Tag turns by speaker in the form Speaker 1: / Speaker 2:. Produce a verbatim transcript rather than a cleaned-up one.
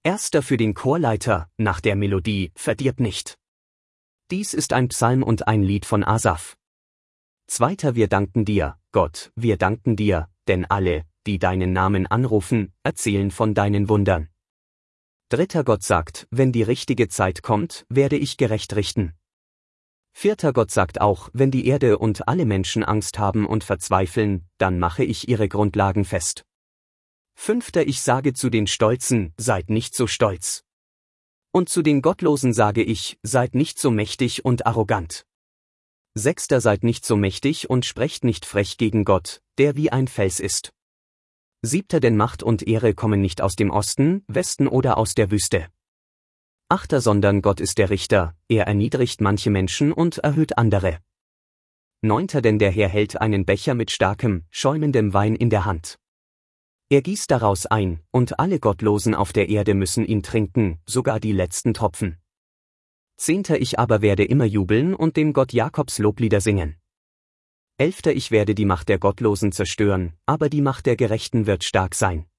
Speaker 1: Erster für den Chorleiter, nach der Melodie, verdirb nicht. Dies ist ein Psalm und ein Lied von Asaf. Zweiter wir danken dir, Gott, wir danken dir, denn alle, die deinen Namen anrufen, erzählen von deinen Wundern. Dritter Gott sagt, wenn die richtige Zeit kommt, werde ich gerecht richten. Vierter Gott sagt auch, wenn die Erde und alle Menschen Angst haben und verzweifeln, dann mache ich ihre Grundlagen fest. Fünfter ich sage zu den Stolzen, seid nicht so stolz. Und zu den Gottlosen sage ich, seid nicht so mächtig und arrogant. Sechster seid nicht so mächtig und sprecht nicht frech gegen Gott, der wie ein Fels ist. Siebter denn Macht und Ehre kommen nicht aus dem Osten, Westen oder aus der Wüste. Achter sondern Gott ist der Richter, er erniedrigt manche Menschen und erhöht andere. Neunter denn der Herr hält einen Becher mit starkem, schäumendem Wein in der Hand. Er gießt daraus ein, und alle Gottlosen auf der Erde müssen ihn trinken, sogar die letzten Tropfen. Zehnter ich aber werde immer jubeln und dem Gott Jakobs Loblieder singen. Elfter ich werde die Macht der Gottlosen zerstören, aber die Macht der Gerechten wird stark sein.